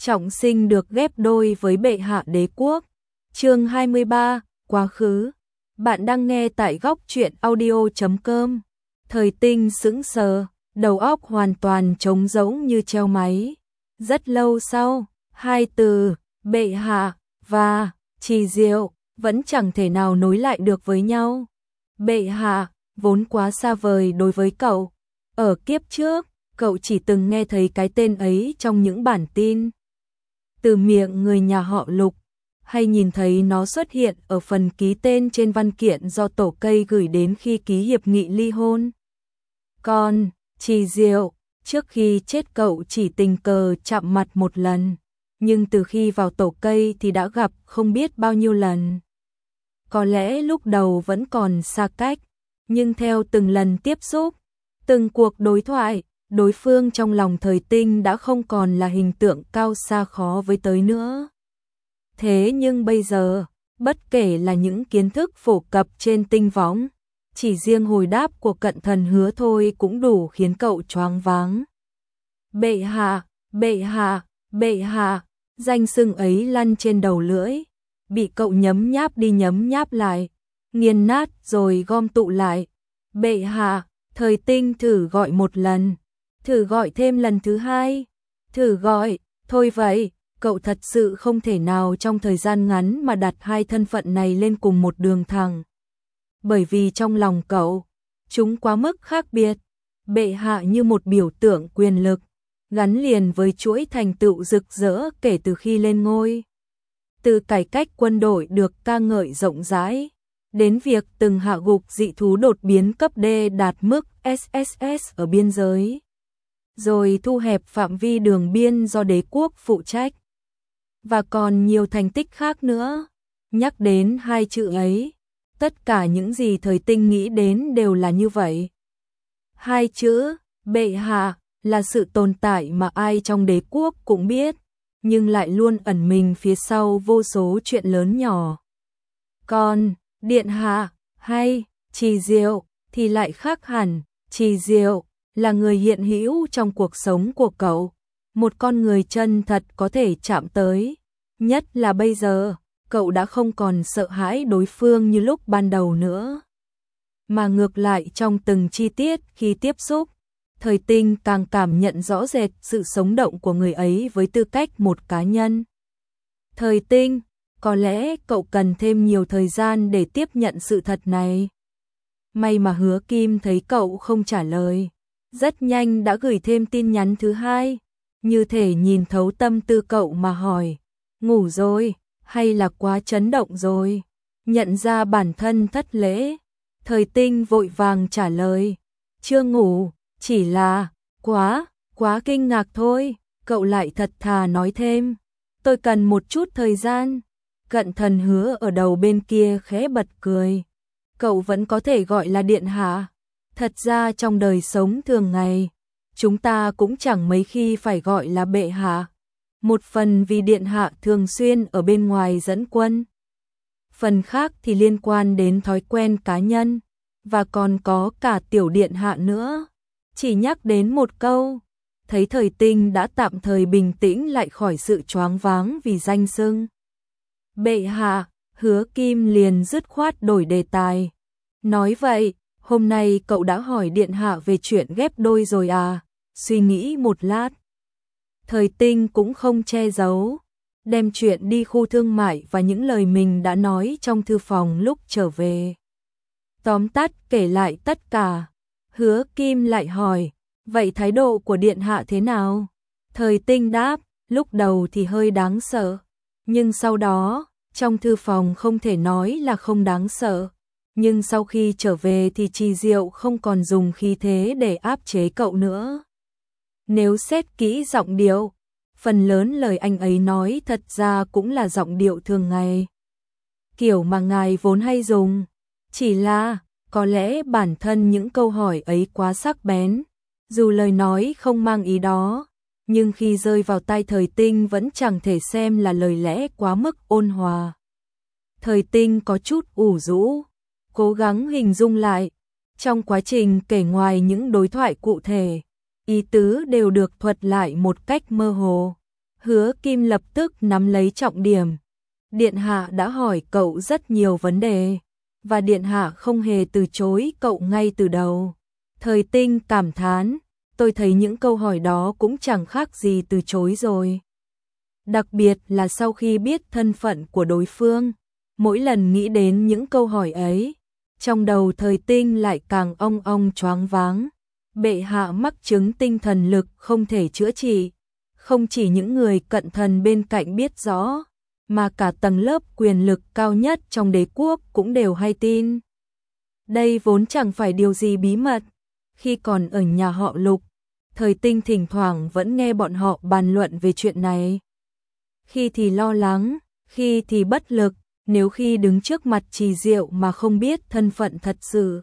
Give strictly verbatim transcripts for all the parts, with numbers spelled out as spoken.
trọng sinh được ghép đôi với bệ hạ đế quốc. Chương hai mươi ba, quá khứ. Bạn đang nghe tại góc truyện audio chấm com. Thời Tinh sững sờ, đầu óc hoàn toàn trống rỗng như treo máy. Rất lâu sau, hai từ bệ hạ và Trì Diệu vẫn chẳng thể nào nối lại được với nhau. Bệ hạ vốn quá xa vời đối với cậu. Ở kiếp trước, cậu chỉ từng nghe thấy cái tên ấy trong những bản tin từ miệng người nhà họ Lục, hay nhìn thấy nó xuất hiện ở phần ký tên trên văn kiện do tổ cây gửi đến khi ký hiệp nghị ly hôn. Còn Trì Diệu, trước khi chết cậu chỉ tình cờ chạm mặt một lần, nhưng từ khi vào tổ cây thì đã gặp không biết bao nhiêu lần. Có lẽ lúc đầu vẫn còn xa cách, nhưng theo từng lần tiếp xúc, từng cuộc đối thoại, đối phương trong lòng Thời Tinh đã không còn là hình tượng cao xa khó với tới nữa. Thế nhưng bây giờ, bất kể là những kiến thức phổ cập trên tinh võng, chỉ riêng hồi đáp của Cận Thần Hứa thôi cũng đủ khiến cậu choáng váng. Bệ hạ, bệ hạ, bệ hạ, danh xưng ấy lăn trên đầu lưỡi, bị cậu nhấm nháp đi nhấm nháp lại, nghiền nát rồi gom tụ lại. Bệ hạ, Thời Tinh thử gọi một lần, thử gọi thêm lần thứ hai, thử gọi, thôi vậy, cậu thật sự không thể nào trong thời gian ngắn mà đặt hai thân phận này lên cùng một đường thẳng. Bởi vì trong lòng cậu, chúng quá mức khác biệt. Bệ hạ như một biểu tượng quyền lực, gắn liền với chuỗi thành tựu rực rỡ kể từ khi lên ngôi. Từ cải cách quân đội được ca ngợi rộng rãi, đến việc từng hạ gục dị thú đột biến cấp D đạt mức S S S ở biên giới, rồi thu hẹp phạm vi đường biên do đế quốc phụ trách. Và còn nhiều thành tích khác nữa. Nhắc đến hai chữ ấy, tất cả những gì Thời Tinh nghĩ đến đều là như vậy. Hai chữ, bệ hạ, là sự tồn tại mà ai trong đế quốc cũng biết, nhưng lại luôn ẩn mình phía sau vô số chuyện lớn nhỏ. Còn, điện hạ, hay, Trì Diệu, thì lại khác hẳn. Trì Diệu là người hiện hữu trong cuộc sống của cậu, một con người chân thật có thể chạm tới. Nhất là bây giờ, cậu đã không còn sợ hãi đối phương như lúc ban đầu nữa. Mà ngược lại trong từng chi tiết khi tiếp xúc, Thời Tinh càng cảm nhận rõ rệt sự sống động của người ấy với tư cách một cá nhân. Thời Tinh, có lẽ cậu cần thêm nhiều thời gian để tiếp nhận sự thật này. May mà Hứa Kim thấy cậu không trả lời, rất nhanh đã gửi thêm tin nhắn thứ hai, như thể nhìn thấu tâm tư cậu mà hỏi, ngủ rồi, hay là quá chấn động rồi? Nhận ra bản thân thất lễ, Thời Tinh vội vàng trả lời, chưa ngủ, chỉ là, quá, quá kinh ngạc thôi. Cậu lại thật thà nói thêm, tôi cần một chút thời gian. Cận Thần Hứa ở đầu bên kia khẽ bật cười, cậu vẫn có thể gọi là điện hạ. Thật ra trong đời sống thường ngày, chúng ta cũng chẳng mấy khi phải gọi là bệ hạ. Một phần vì điện hạ thường xuyên ở bên ngoài dẫn quân, phần khác thì liên quan đến thói quen cá nhân, và còn có cả tiểu điện hạ nữa. Chỉ nhắc đến một câu, thấy Thời Tinh đã tạm thời bình tĩnh lại khỏi sự choáng váng vì danh xưng bệ hạ, Hứa Kim liền dứt khoát đổi đề tài. Nói vậy, hôm nay cậu đã hỏi điện hạ về chuyện ghép đôi rồi à? Suy nghĩ một lát, Thời Tinh cũng không che giấu, đem chuyện đi khu thương mại và những lời mình đã nói trong thư phòng lúc trở về, tóm tắt kể lại tất cả. Hứa Kim lại hỏi, vậy thái độ của điện hạ thế nào? Thời Tinh đáp, lúc đầu thì hơi đáng sợ, nhưng sau đó, trong thư phòng không thể nói là không đáng sợ, nhưng sau khi trở về thì Trì Diệu không còn dùng khí thế để áp chế cậu nữa. Nếu xét kỹ giọng điệu, phần lớn lời anh ấy nói thật ra cũng là giọng điệu thường ngày, kiểu mà ngài vốn hay dùng, chỉ là có lẽ bản thân những câu hỏi ấy quá sắc bén, dù lời nói không mang ý đó, nhưng khi rơi vào tai Thời Tinh vẫn chẳng thể xem là lời lẽ quá mức ôn hòa. Thời Tinh có chút ủ rũ, cố gắng hình dung lại, trong quá trình kể ngoài những đối thoại cụ thể, ý tứ đều được thuật lại một cách mơ hồ. Hứa Kim lập tức nắm lấy trọng điểm. Điện hạ đã hỏi cậu rất nhiều vấn đề, và điện hạ không hề từ chối cậu ngay từ đầu. Thời Tinh cảm thán, tôi thấy những câu hỏi đó cũng chẳng khác gì từ chối rồi. Đặc biệt là sau khi biết thân phận của đối phương, mỗi lần nghĩ đến những câu hỏi ấy, trong đầu Thời Tinh lại càng ong ong choáng váng. Bệ hạ mắc chứng tinh thần lực không thể chữa trị, không chỉ những người cận thần bên cạnh biết rõ, mà cả tầng lớp quyền lực cao nhất trong đế quốc cũng đều hay tin. Đây vốn chẳng phải điều gì bí mật. Khi còn ở nhà họ Lục, Thời Tinh thỉnh thoảng vẫn nghe bọn họ bàn luận về chuyện này. Khi thì lo lắng, khi thì bất lực, nếu khi đứng trước mặt Trì Diệu mà không biết thân phận thật sự.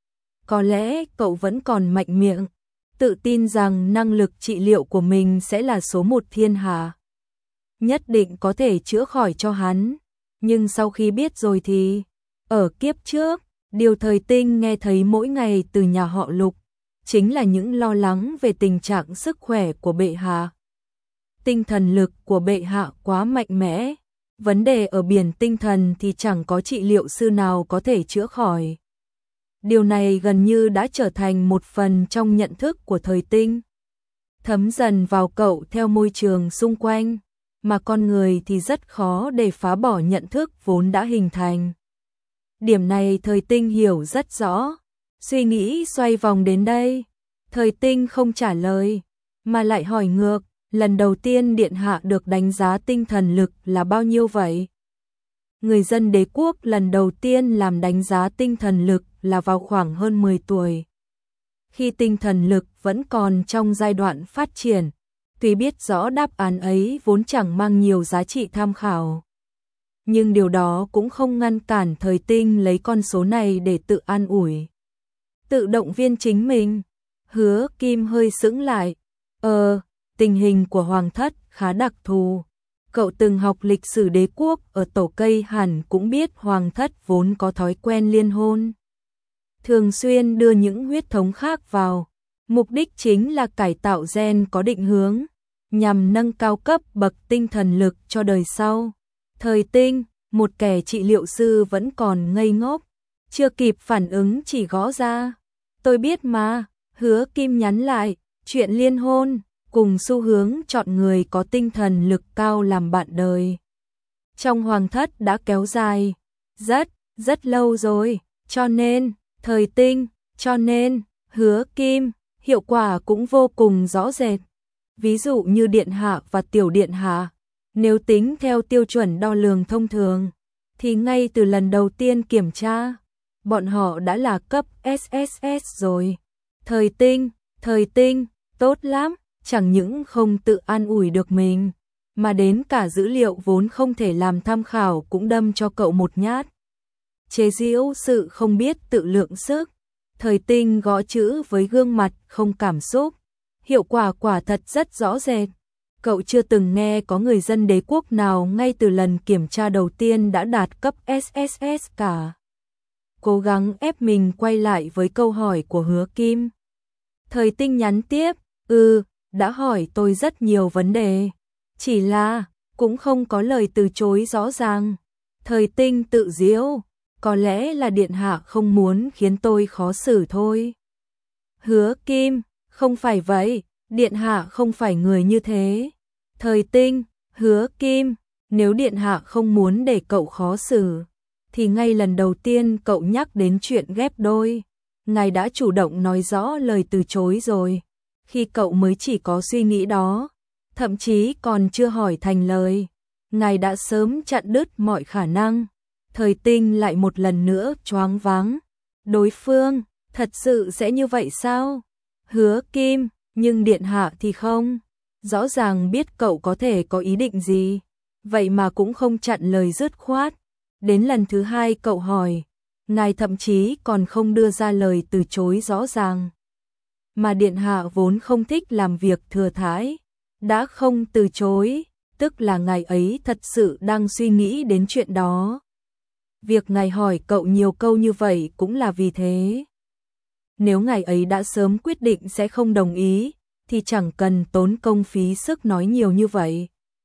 Có lẽ cậu vẫn còn mạnh miệng, tự tin rằng năng lực trị liệu của mình sẽ là số một thiên hạ. Nhất định có thể chữa khỏi cho hắn. Nhưng sau khi biết rồi thì, ở kiếp trước, điều Thời Tinh nghe thấy mỗi ngày từ nhà họ Lục, chính là những lo lắng về tình trạng sức khỏe của bệ hạ. Tinh thần lực của bệ hạ quá mạnh mẽ, vấn đề ở biển tinh thần thì chẳng có trị liệu sư nào có thể chữa khỏi. Điều này gần như đã trở thành một phần trong nhận thức của Thời Tinh. Thấm dần vào cậu theo môi trường xung quanh, mà con người thì rất khó để phá bỏ nhận thức vốn đã hình thành. Điểm này Thời Tinh hiểu rất rõ. Suy nghĩ xoay vòng đến đây, Thời Tinh không trả lời, mà lại hỏi ngược, lần đầu tiên điện hạ được đánh giá tinh thần lực là bao nhiêu vậy? Người dân đế quốc lần đầu tiên làm đánh giá tinh thần lực là vào khoảng hơn mười tuổi. Khi tinh thần lực vẫn còn trong giai đoạn phát triển, tuy biết rõ đáp án ấy vốn chẳng mang nhiều giá trị tham khảo. Nhưng điều đó cũng không ngăn cản Thời Tinh lấy con số này để tự an ủi, tự động viên chính mình. Hứa Kim hơi sững lại. Ờ, tình hình của Hoàng thất khá đặc thù. Cậu từng học lịch sử đế quốc ở Tổ Cây hẳn cũng biết Hoàng thất vốn có thói quen liên hôn. Thường xuyên đưa những huyết thống khác vào. Mục đích chính là cải tạo gen có định hướng, nhằm nâng cao cấp bậc tinh thần lực cho đời sau. Thời Tinh, một kẻ trị liệu sư vẫn còn ngây ngốc, chưa kịp phản ứng chỉ gõ ra. Tôi biết mà, Hứa Kim nhắn lại, chuyện liên hôn, cùng xu hướng chọn người có tinh thần lực cao làm bạn đời. Trong Hoàng thất đã kéo dài, rất, rất lâu rồi, cho nên, Thời Tinh, cho nên, Hứa Kim, hiệu quả cũng vô cùng rõ rệt. Ví dụ như điện hạ và tiểu điện hạ, nếu tính theo tiêu chuẩn đo lường thông thường, thì ngay từ lần đầu tiên kiểm tra, bọn họ đã là cấp ét ét ét rồi. Thời Tinh, Thời Tinh, tốt lắm, chẳng những không tự an ủi được mình, mà đến cả dữ liệu vốn không thể làm tham khảo cũng đâm cho cậu một nhát. Chế giễu sự không biết tự lượng sức. Thời Tinh gõ chữ với gương mặt không cảm xúc. Hiệu quả quả thật rất rõ rệt. Cậu chưa từng nghe có người dân đế quốc nào ngay từ lần kiểm tra đầu tiên đã đạt cấp ét ét ét cả. Cố gắng ép mình quay lại với câu hỏi của Hứa Kim. Thời Tinh nhắn tiếp, ừ, đã hỏi tôi rất nhiều vấn đề. Chỉ là, cũng không có lời từ chối rõ ràng. Thời Tinh tự giễu, có lẽ là điện hạ không muốn khiến tôi khó xử thôi. Hứa Kim, không phải vậy, điện hạ không phải người như thế. Thời Tinh, Hứa Kim, nếu điện hạ không muốn để cậu khó xử, thì ngay lần đầu tiên cậu nhắc đến chuyện ghép đôi, ngài đã chủ động nói rõ lời từ chối rồi. Khi cậu mới chỉ có suy nghĩ đó, thậm chí còn chưa hỏi thành lời, ngài đã sớm chặn đứt mọi khả năng. Thời Tinh lại một lần nữa choáng váng. Đối phương, thật sự sẽ như vậy sao? Hứa Kim, nhưng điện hạ thì không. Rõ ràng biết cậu có thể có ý định gì, vậy mà cũng không chặn lời dứt khoát. Đến lần thứ hai cậu hỏi, ngài thậm chí còn không đưa ra lời từ chối rõ ràng. Mà điện hạ vốn không thích làm việc thừa thãi, đã không từ chối, tức là ngài ấy thật sự đang suy nghĩ đến chuyện đó. Việc ngài hỏi cậu nhiều câu như vậy cũng là vì thế. Nếu ngài ấy đã sớm quyết định sẽ không đồng ý, thì chẳng cần tốn công phí sức nói nhiều như vậy.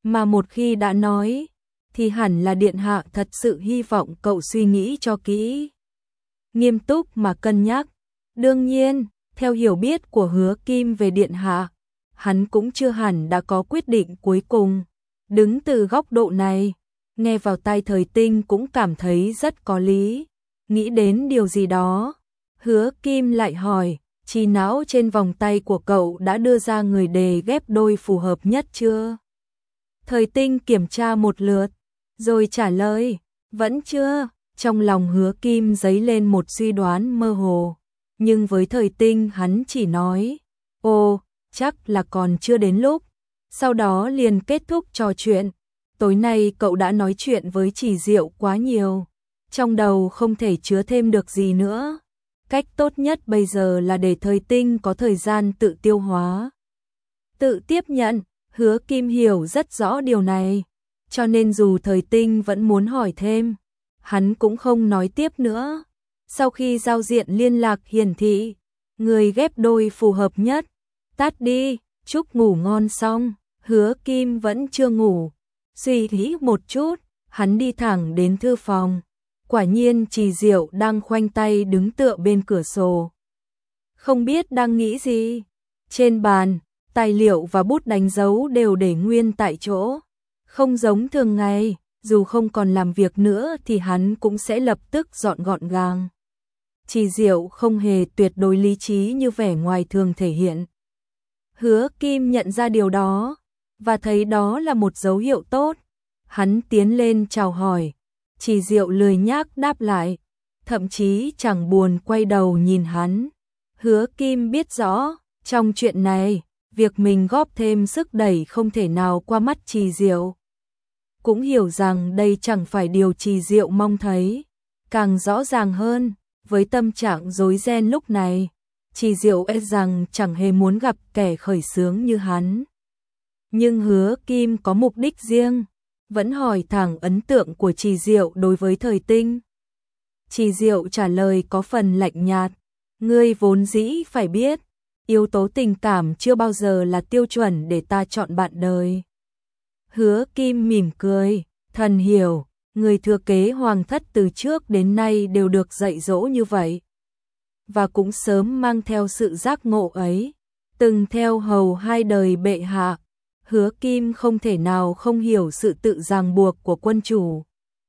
Mà một khi đã nói, thì hẳn là điện hạ thật sự hy vọng cậu suy nghĩ cho kỹ. Nghiêm túc mà cân nhắc. Đương nhiên, theo hiểu biết của Hứa Kim về điện hạ, hắn cũng chưa hẳn đã có quyết định cuối cùng. Đứng từ góc độ này, nghe vào tai Thời Tinh cũng cảm thấy rất có lý. Nghĩ đến điều gì đó, Hứa Kim lại hỏi, trí não trên vòng tay của cậu đã đưa ra người đề ghép đôi phù hợp nhất chưa? Thời Tinh kiểm tra một lượt, rồi trả lời, vẫn chưa. Trong lòng Hứa Kim dấy lên một suy đoán mơ hồ, nhưng với Thời Tinh hắn chỉ nói, ồ, chắc là còn chưa đến lúc. Sau đó liền kết thúc trò chuyện. Tối nay cậu đã nói chuyện với Chỉ Diệu quá nhiều, trong đầu không thể chứa thêm được gì nữa. Cách tốt nhất bây giờ là để Thời Tinh có thời gian tự tiêu hóa, tự tiếp nhận. Hứa Kim hiểu rất rõ điều này, cho nên dù Thời Tinh vẫn muốn hỏi thêm, hắn cũng không nói tiếp nữa. Sau khi giao diện liên lạc hiển thị, người ghép đôi phù hợp nhất, tắt đi, chúc ngủ ngon. Xong, Hứa Kim vẫn chưa ngủ. Suy nghĩ một chút, hắn đi thẳng đến thư phòng. Quả nhiên Trì Diệu đang khoanh tay đứng tựa bên cửa sổ, không biết đang nghĩ gì. Trên bàn, tài liệu và bút đánh dấu đều để nguyên tại chỗ. Không giống thường ngày, dù không còn làm việc nữa thì hắn cũng sẽ lập tức dọn gọn gàng. Trì Diệu không hề tuyệt đối lý trí như vẻ ngoài thường thể hiện. Hứa Kim nhận ra điều đó, và thấy đó là một dấu hiệu tốt. Hắn tiến lên chào hỏi. Trì Diệu lười nhác đáp lại, thậm chí chẳng buồn quay đầu nhìn hắn. Hứa Kim biết rõ, trong chuyện này, việc mình góp thêm sức đẩy không thể nào qua mắt Trì Diệu. Cũng hiểu rằng đây chẳng phải điều Trì Diệu mong thấy. Càng rõ ràng hơn, với tâm trạng rối ren lúc này, Trì Diệu e rằng chẳng hề muốn gặp kẻ khởi xướng như hắn. Nhưng Hứa Kim có mục đích riêng, vẫn hỏi thẳng ấn tượng của Trì Diệu đối với Thời Tinh. Trì Diệu trả lời có phần lạnh nhạt, ngươi vốn dĩ phải biết, yếu tố tình cảm chưa bao giờ là tiêu chuẩn để ta chọn bạn đời. Hứa Kim mỉm cười, thần hiểu, người thừa kế hoàng thất từ trước đến nay đều được dạy dỗ như vậy. Và cũng sớm mang theo sự giác ngộ ấy, từng theo hầu hai đời bệ hạ. Hứa Kim không thể nào không hiểu sự tự ràng buộc của quân chủ.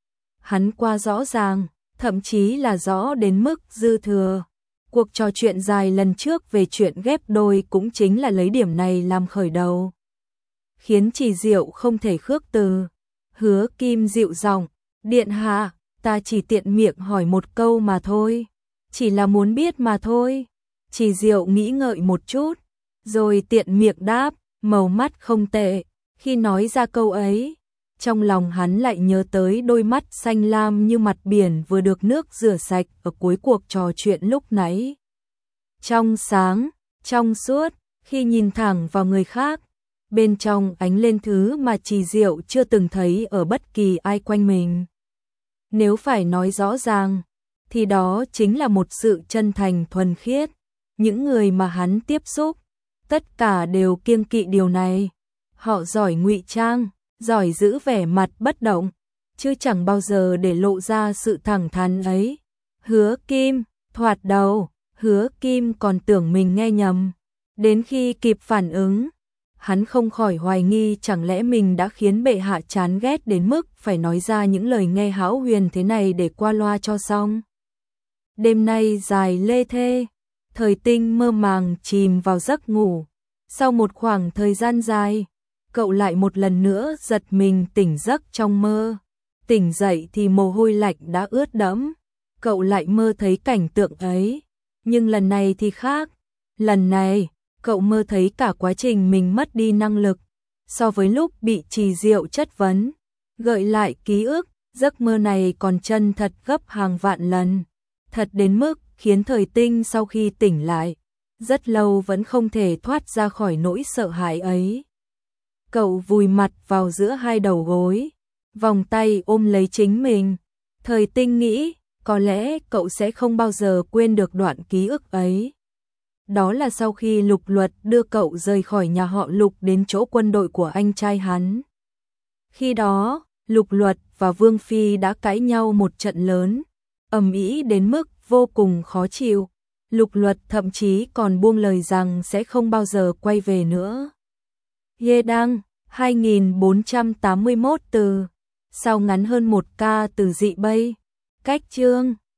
Hắn qua rõ ràng, thậm chí là rõ đến mức dư thừa. Cuộc trò chuyện dài lần trước về chuyện ghép đôi cũng chính là lấy điểm này làm khởi đầu, khiến Trì Diệu không thể khước từ. Hứa Kim dịu giọng, điện hạ, ta chỉ tiện miệng hỏi một câu mà thôi, chỉ là muốn biết mà thôi. Trì Diệu nghĩ ngợi một chút, rồi tiện miệng đáp, màu mắt không tệ. Khi nói ra câu ấy, trong lòng hắn lại nhớ tới đôi mắt xanh lam như mặt biển vừa được nước rửa sạch ở cuối cuộc trò chuyện lúc nãy. Trong sáng, trong suốt, khi nhìn thẳng vào người khác, bên trong ánh lên thứ mà Trì Diệu chưa từng thấy ở bất kỳ ai quanh mình. Nếu phải nói rõ ràng, thì đó chính là một sự chân thành thuần khiết. Những người mà hắn tiếp xúc, tất cả đều kiêng kỵ điều này. Họ giỏi ngụy trang, giỏi giữ vẻ mặt bất động, chứ chẳng bao giờ để lộ ra sự thẳng thắn ấy. Hứa Kim, thoạt đầu, Hứa Kim còn tưởng mình nghe nhầm. Đến khi kịp phản ứng, hắn không khỏi hoài nghi chẳng lẽ mình đã khiến bệ hạ chán ghét đến mức phải nói ra những lời nghe hão huyền thế này để qua loa cho xong. Đêm nay dài lê thê, Thời Tinh mơ màng chìm vào giấc ngủ. Sau một khoảng thời gian dài, cậu lại một lần nữa giật mình tỉnh giấc trong mơ. Tỉnh dậy thì mồ hôi lạnh đã ướt đẫm. Cậu lại mơ thấy cảnh tượng ấy, nhưng lần này thì khác. Lần này, cậu mơ thấy cả quá trình mình mất đi năng lực. So với lúc bị Trì Diệu chất vấn, gợi lại ký ức, giấc mơ này còn chân thật gấp hàng vạn lần. Thật đến mức khiến Thời Tinh sau khi tỉnh lại, rất lâu vẫn không thể thoát ra khỏi nỗi sợ hãi ấy. Cậu vùi mặt vào giữa hai đầu gối, vòng tay ôm lấy chính mình. Thời Tinh nghĩ, có lẽ cậu sẽ không bao giờ quên được đoạn ký ức ấy. Đó là sau khi Lục Luật đưa cậu rời khỏi nhà họ Lục đến chỗ quân đội của anh trai hắn. Khi đó, Lục Luật và Vương Phi đã cãi nhau một trận lớn, ầm ĩ đến mức vô cùng khó chịu. Lục Luật thậm chí còn buông lời rằng sẽ không bao giờ quay về nữa. Ye đăng, hai nghìn bốn trăm tám mươi mốt từ. Sau ngắn hơn một ca từ dị bây. Cách chương